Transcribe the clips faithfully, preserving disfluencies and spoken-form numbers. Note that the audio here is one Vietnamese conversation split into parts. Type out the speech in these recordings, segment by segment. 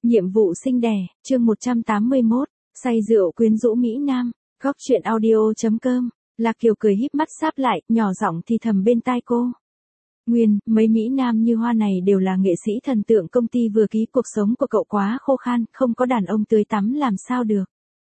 Nhiệm vụ sinh đẻ, chương một trăm tám mươi mốt, say rượu quyến rũ Mỹ Nam, góc truyện audio.com, Lạc Kiều cười híp mắt sáp lại, nhỏ giọng thì thầm bên tai cô. Nguyên, mấy Mỹ Nam như hoa này đều là nghệ sĩ thần tượng công ty vừa ký, cuộc sống của cậu quá khô khan, không có đàn ông tưới tắm làm sao được.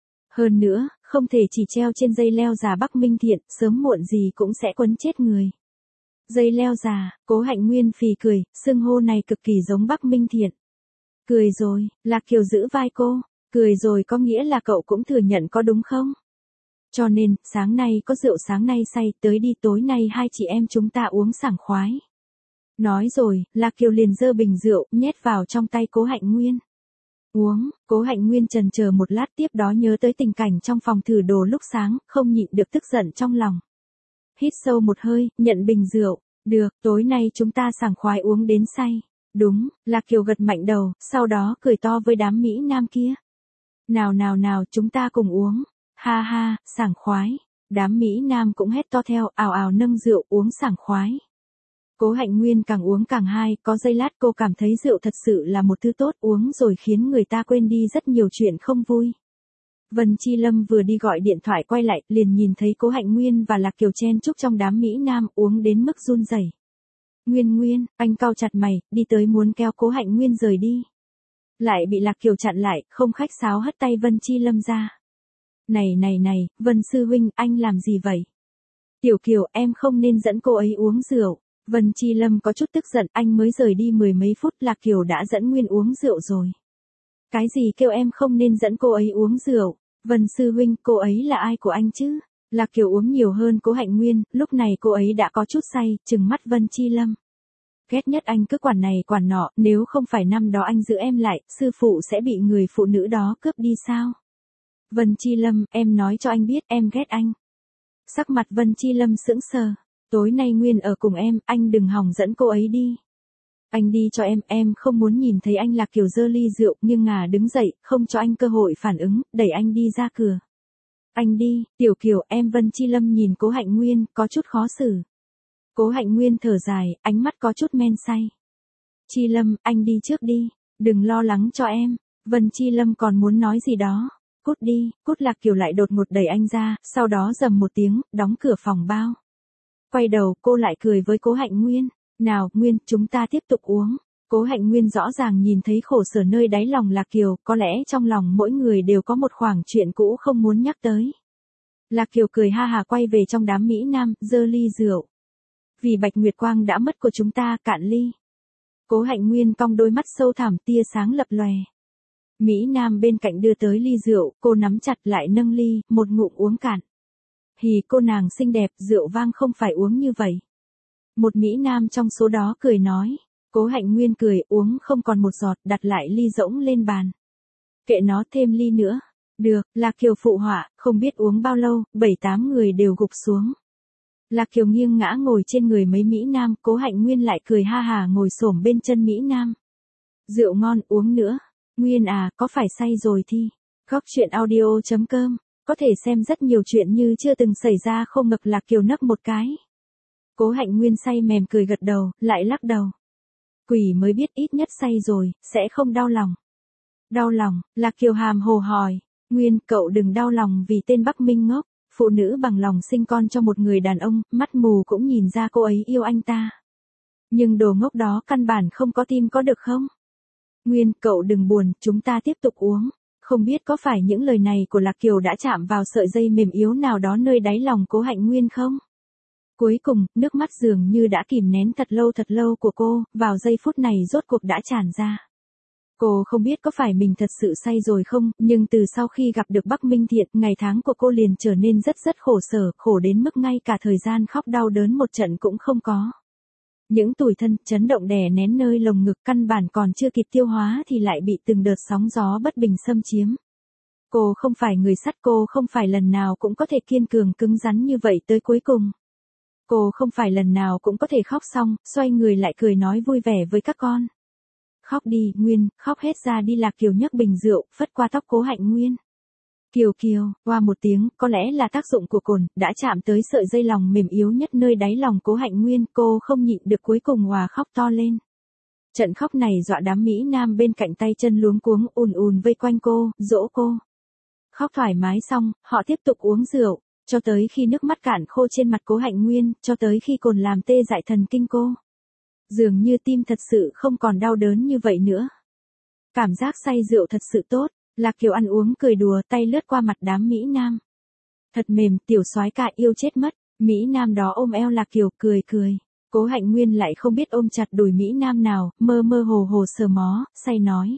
Hơn nữa, không thể chỉ treo trên dây leo già Bắc Minh Thiện, sớm muộn gì cũng sẽ quấn chết người. Dây leo già, Cố Hạnh Nguyên phì cười, xưng hô này cực kỳ giống Bắc Minh Thiện. Cười rồi, Lạc Kiều giữ vai cô, cười rồi có nghĩa là cậu cũng thừa nhận có đúng không? Cho nên, sáng nay có rượu sáng nay say, tới đi tối nay hai chị em chúng ta uống sảng khoái. Nói rồi, Lạc Kiều liền giơ bình rượu, nhét vào trong tay Cố Hạnh Nguyên. Uống, Cố Hạnh Nguyên chần chờ một lát, tiếp đó nhớ tới tình cảnh trong phòng thử đồ lúc sáng, không nhịn được tức giận trong lòng. Hít sâu một hơi, nhận bình rượu, được, tối nay chúng ta sảng khoái uống đến say. Đúng, Lạc Kiều gật mạnh đầu, sau đó cười to với đám Mỹ Nam kia. Nào nào nào, chúng ta cùng uống. Ha ha, sảng khoái. Đám Mỹ Nam cũng hét to theo, ào ào nâng rượu uống sảng khoái. Cố Hạnh Nguyên càng uống càng hay, có giây lát cô cảm thấy rượu thật sự là một thứ tốt, uống rồi khiến người ta quên đi rất nhiều chuyện không vui. Vân Chi Lâm vừa đi gọi điện thoại quay lại, liền nhìn thấy Cố Hạnh Nguyên và Lạc Kiều chen chúc trong đám Mỹ Nam, uống đến mức run rẩy. Nguyên Nguyên, anh cau chặt mày, đi tới muốn kéo Cố Hạnh Nguyên rời đi. Lại bị Lạc Kiều chặn lại, không khách sáo hất tay Vân Chi Lâm ra. Này này này, Vân Sư Huynh, anh làm gì vậy? Tiểu Kiều, em không nên dẫn cô ấy uống rượu. Vân Chi Lâm có chút tức giận, anh mới rời đi mười mấy phút, Lạc Kiều đã dẫn Nguyên uống rượu rồi. Cái gì kêu em không nên dẫn cô ấy uống rượu? Vân Sư Huynh, cô ấy là ai của anh chứ? Lạc Kiều uống nhiều hơn Cố Hạnh Nguyên, lúc này cô ấy đã có chút say, trừng mắt Vân Chi Lâm. Ghét nhất anh cứ quản này quản nọ, nếu không phải năm đó anh giữ em lại, sư phụ sẽ bị người phụ nữ đó cướp đi sao? Vân Chi Lâm, em nói cho anh biết, em ghét anh. Sắc mặt Vân Chi Lâm sững sờ. Tối nay Nguyên ở cùng em, anh đừng hòng dẫn cô ấy đi. Anh đi cho em, em không muốn nhìn thấy anh. Lạc Kiều giơ ly rượu, nhưng ngả đứng dậy, không cho anh cơ hội phản ứng, đẩy anh đi ra cửa. Anh đi, Tiểu Kiều, em. Vân Chi Lâm nhìn Cố Hạnh Nguyên, có chút khó xử. Cố Hạnh Nguyên thở dài, ánh mắt có chút men say. Chi Lâm, anh đi trước đi, đừng lo lắng cho em. Vân Chi Lâm còn muốn nói gì đó. Cút đi, cút. Lạc Kiều lại đột ngột đẩy anh ra, sau đó rầm một tiếng, đóng cửa phòng bao. Quay đầu, cô lại cười với Cố Hạnh Nguyên. Nào, Nguyên, chúng ta tiếp tục uống. Cố Hạnh Nguyên rõ ràng nhìn thấy khổ sở nơi đáy lòng Lạc Kiều, có lẽ trong lòng mỗi người đều có một khoảng chuyện cũ không muốn nhắc tới. Lạc Kiều cười ha hà quay về trong đám Mỹ Nam, giơ ly rượu. Vì Bạch Nguyệt Quang đã mất của chúng ta, cạn ly. Cố Hạnh Nguyên cong đôi mắt sâu thẳm, tia sáng lập lòe. Mỹ Nam bên cạnh đưa tới ly rượu, cô nắm chặt lại nâng ly, một ngụm uống cạn. Hì, cô nàng xinh đẹp, rượu vang không phải uống như vậy. Một Mỹ Nam trong số đó cười nói. Cố Hạnh Nguyên cười, uống không còn một giọt, đặt lại ly rỗng lên bàn. Kệ nó, thêm ly nữa. Được, Lạc Kiều phụ họa, không biết uống bao lâu, bảy tám người đều gục xuống. Lạc Kiều nghiêng ngã ngồi trên người mấy Mỹ Nam, Cố Hạnh Nguyên lại cười ha hà ngồi xổm bên chân Mỹ Nam. Rượu ngon, uống nữa. Nguyên à, có phải say rồi thì. Góc truyện audio.com, có thể xem rất nhiều chuyện như chưa từng xảy ra. Không ngực. Lạc Kiều nấc một cái. Cố Hạnh Nguyên say mềm cười gật đầu, lại lắc đầu. Quỷ mới biết, ít nhất say rồi, sẽ không đau lòng. Đau lòng, Lạc Kiều hàm hồ hỏi. Nguyên, cậu đừng đau lòng vì tên Bắc Minh ngốc. Phụ nữ bằng lòng sinh con cho một người đàn ông, mắt mù cũng nhìn ra cô ấy yêu anh ta. Nhưng đồ ngốc đó căn bản không có tim có được không? Nguyên, cậu đừng buồn, chúng ta tiếp tục uống. Không biết có phải những lời này của Lạc Kiều đã chạm vào sợi dây mềm yếu nào đó nơi đáy lòng Cố Hạnh Nguyên không? Cuối cùng, nước mắt dường như đã kìm nén thật lâu thật lâu của cô, vào giây phút này rốt cuộc đã tràn ra. Cô không biết có phải mình thật sự say rồi không, nhưng từ sau khi gặp được Bắc Minh Thiện, ngày tháng của cô liền trở nên rất rất khổ sở, khổ đến mức ngay cả thời gian khóc đau đớn một trận cũng không có. Những tủi thân, chấn động đè nén nơi lồng ngực căn bản còn chưa kịp tiêu hóa thì lại bị từng đợt sóng gió bất bình xâm chiếm. Cô không phải người sắt, cô không phải lần nào cũng có thể kiên cường cứng rắn như vậy tới cuối cùng. Cô không phải lần nào cũng có thể khóc xong, xoay người lại cười nói vui vẻ với các con. Khóc đi, Nguyên, khóc hết ra đi. Lạc Kiều nhấc bình rượu, phất qua tóc Cố Hạnh Nguyên. Kiều Kiều, qua một tiếng, có lẽ là tác dụng của cồn, đã chạm tới sợi dây lòng mềm yếu nhất nơi đáy lòng Cố Hạnh Nguyên, cô không nhịn được cuối cùng hòa khóc to lên. Trận khóc này dọa đám Mỹ Nam bên cạnh tay chân luống cuống ùn ùn vây quanh cô, dỗ cô. Khóc thoải mái xong, họ tiếp tục uống rượu, cho tới khi nước mắt cạn khô trên mặt Cố Hạnh Nguyên, cho tới khi cồn làm tê dại thần kinh cô. Dường như tim thật sự không còn đau đớn như vậy nữa. Cảm giác say rượu thật sự tốt, Lạc Kiều ăn uống cười đùa, tay lướt qua mặt đám Mỹ Nam. Thật mềm, tiểu soái ca yêu chết mất, Mỹ Nam đó ôm eo Lạc Kiều, cười cười. Cố Hạnh Nguyên lại không biết ôm chặt đùi Mỹ Nam nào, mơ mơ hồ hồ sờ mó, say nói.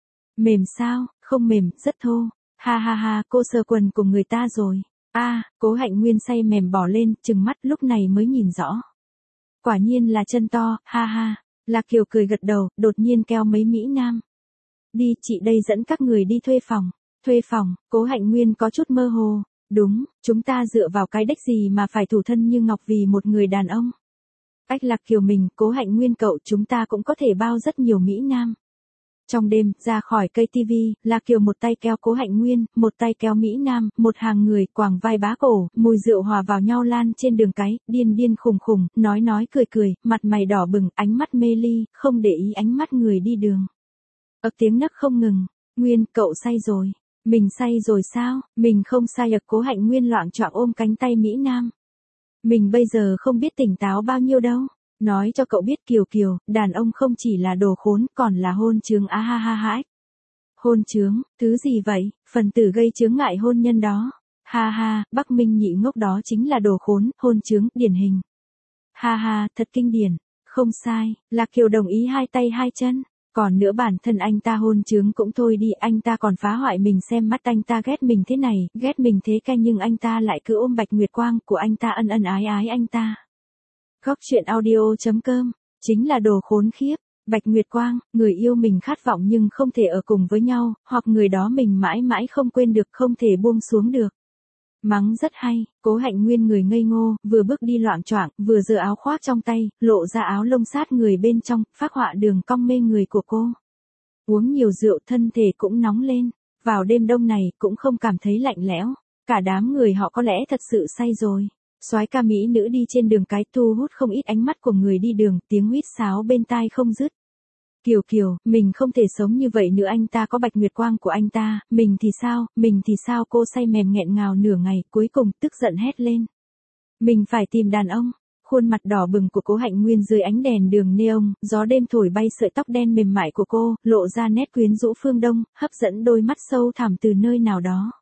Mềm sao, không mềm, rất thô. Ha ha ha, cô sờ quần cùng người ta rồi. A, à, Cố Hạnh Nguyên say mềm bỏ lên, trừng mắt lúc này mới nhìn rõ. Quả nhiên là chân to, ha ha. Lạc Kiều cười gật đầu, đột nhiên kéo mấy Mỹ Nam. Đi, chị đây dẫn các người đi thuê phòng. Thuê phòng, Cố Hạnh Nguyên có chút mơ hồ. Đúng, chúng ta dựa vào cái đếch gì mà phải thủ thân như ngọc vì một người đàn ông. Ách Lạc Kiều mình, Cố Hạnh Nguyên cậu, chúng ta cũng có thể bao rất nhiều Mỹ Nam. Trong đêm, ra khỏi cây tivi, Lạc Kiều một tay kéo Cố Hạnh Nguyên, một tay kéo Mỹ Nam, một hàng người, quàng vai bá cổ, mùi rượu hòa vào nhau lan trên đường cái, điên điên khùng khùng, nói nói cười cười, mặt mày đỏ bừng, ánh mắt mê ly, không để ý ánh mắt người đi đường. Ực tiếng nấc không ngừng, Nguyên, cậu say rồi. Mình say rồi sao? Mình không say ực. Cố Hạnh Nguyên loạng choạng ôm cánh tay Mỹ Nam. Mình bây giờ không biết tỉnh táo bao nhiêu đâu. Nói cho cậu biết Kiều Kiều, đàn ông không chỉ là đồ khốn, còn là hôn chướng á ha ha ha. Hôn chướng, thứ gì vậy? Phần tử gây chướng ngại hôn nhân đó. Ha ha, Bắc Minh nhị ngốc đó chính là đồ khốn, hôn chướng, điển hình. Ha ha, thật kinh điển. Không sai, Lạc Kiều đồng ý hai tay hai chân. Còn nữa bản thân anh ta hôn chướng cũng thôi đi, anh ta còn phá hoại mình xem mắt anh ta ghét mình thế này, ghét mình thế canh nhưng anh ta lại cứ ôm Bạch Nguyệt Quang của anh ta ân ân ái ái anh ta. Góc truyện audio.com, chính là đồ khốn khiếp. Bạch Nguyệt Quang, người yêu mình khát vọng nhưng không thể ở cùng với nhau, hoặc người đó mình mãi mãi không quên được, không thể buông xuống được. Mắng rất hay, Cố Hạnh Nguyên người ngây ngô, vừa bước đi loạng choạng, vừa giơ áo khoác trong tay, lộ ra áo lông sát người bên trong, phác họa đường cong mê người của cô. Uống nhiều rượu thân thể cũng nóng lên, vào đêm đông này cũng không cảm thấy lạnh lẽo, cả đám người họ có lẽ thật sự say rồi. Soái ca mỹ nữ đi trên đường cái thu hút không ít ánh mắt của người đi đường, tiếng huýt sáo bên tai không dứt. Kiều Kiều, mình không thể sống như vậy nữa, anh ta có Bạch Nguyệt Quang của anh ta, mình thì sao, mình thì sao, cô say mềm nghẹn ngào nửa ngày, cuối cùng tức giận hét lên. Mình phải tìm đàn ông. Khuôn mặt đỏ bừng của Cố Hạnh Nguyên dưới ánh đèn đường neon, gió đêm thổi bay sợi tóc đen mềm mại của cô, lộ ra nét quyến rũ phương Đông, hấp dẫn đôi mắt sâu thẳm từ nơi nào đó.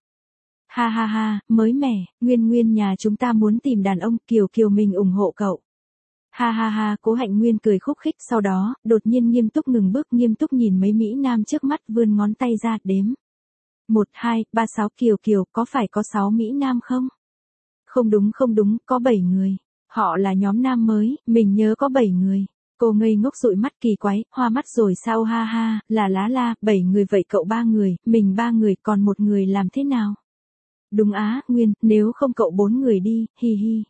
Ha ha ha, mới mẻ, Nguyên Nguyên nhà chúng ta muốn tìm đàn ông, Kiều Kiều mình ủng hộ cậu. Ha ha ha, Cố Hạnh Nguyên cười khúc khích, sau đó, đột nhiên nghiêm túc ngừng bước, nghiêm túc nhìn mấy Mỹ Nam trước mắt, vươn ngón tay ra, đếm. Một, hai, ba, sáu, Kiều Kiều, có phải có sáu Mỹ Nam không? Không đúng không đúng, có bảy người. Họ là nhóm nam mới, mình nhớ có bảy người. Cô ngây ngốc dụi mắt kỳ quái, hoa mắt rồi sao, ha ha, là lá la, bảy người vậy cậu ba người, mình ba người, còn một người làm thế nào? Đúng á, Nguyên, nếu không cậu bốn người đi, hi hi.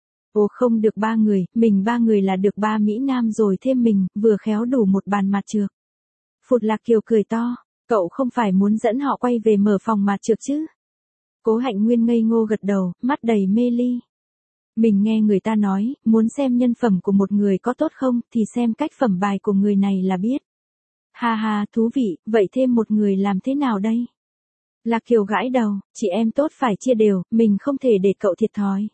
Ồ không được ba người, mình ba người là được ba Mỹ Nam rồi thêm mình, vừa khéo đủ một bàn mặt trược. Phụt Lạc Kiều cười to, cậu không phải muốn dẫn họ quay về mở phòng mặt trược chứ? Cố Hạnh Nguyên ngây ngô gật đầu, mắt đầy mê ly. Mình nghe người ta nói, muốn xem nhân phẩm của một người có tốt không, thì xem cách phẩm bài của người này là biết. Ha ha, thú vị, vậy thêm một người làm thế nào đây? Lạc Kiều gãi đầu, chị em tốt phải chia đều, mình không thể để cậu thiệt thòi.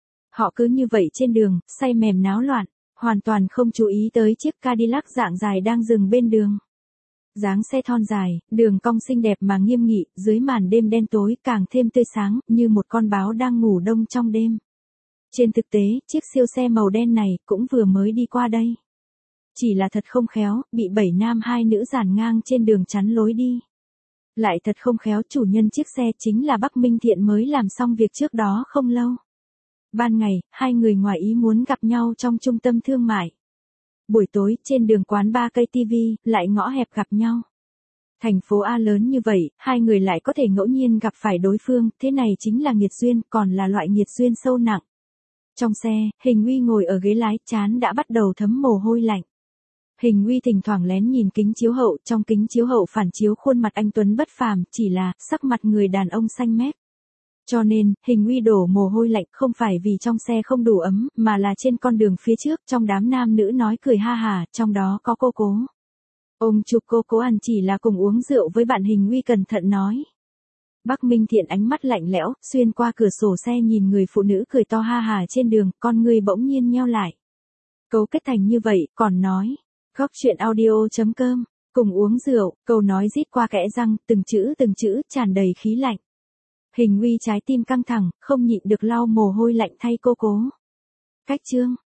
Họ cứ như vậy trên đường, say mềm náo loạn, hoàn toàn không chú ý tới chiếc Cadillac dạng dài đang dừng bên đường. Dáng xe thon dài, đường cong xinh đẹp mà nghiêm nghị, dưới màn đêm đen tối càng thêm tươi sáng, như một con báo đang ngủ đông trong đêm. Trên thực tế, chiếc siêu xe màu đen này cũng vừa mới đi qua đây. Chỉ là thật không khéo, bị bảy nam hai nữ dàn ngang trên đường chắn lối đi. Lại thật không khéo, chủ nhân chiếc xe chính là Bắc Minh Thiện mới làm xong việc trước đó không lâu. Ban ngày, hai người ngoài ý muốn gặp nhau trong trung tâm thương mại. Buổi tối, trên đường quán ba cây tivi, lại ngõ hẹp gặp nhau. Thành phố A lớn như vậy, hai người lại có thể ngẫu nhiên gặp phải đối phương, thế này chính là nghiệt duyên, còn là loại nghiệt duyên sâu nặng. Trong xe, Hình Uy ngồi ở ghế lái, trán đã bắt đầu thấm mồ hôi lạnh. Hình Uy thỉnh thoảng lén nhìn kính chiếu hậu, trong kính chiếu hậu phản chiếu khuôn mặt anh tuấn bất phàm, chỉ là sắc mặt người đàn ông xanh mét. Cho nên, Hình Uy đổ mồ hôi lạnh không phải vì trong xe không đủ ấm, mà là trên con đường phía trước, trong đám nam nữ nói cười ha hả, trong đó có cô Cố. Ông chụp cô cố ăn chỉ là cùng uống rượu với bạn, Hình Uy cẩn thận nói. Bắc Minh Thiện ánh mắt lạnh lẽo, xuyên qua cửa sổ xe nhìn người phụ nữ cười to ha hà trên đường, con người bỗng nhiên nheo lại. Cấu kết thành như vậy, còn nói. Góc chuyện audio.com, cùng uống rượu, câu nói rít qua kẽ răng, từng chữ từng chữ, tràn đầy khí lạnh. Hình Uy trái tim căng thẳng, không nhịn được lau mồ hôi lạnh thay cô cố. Cách chương.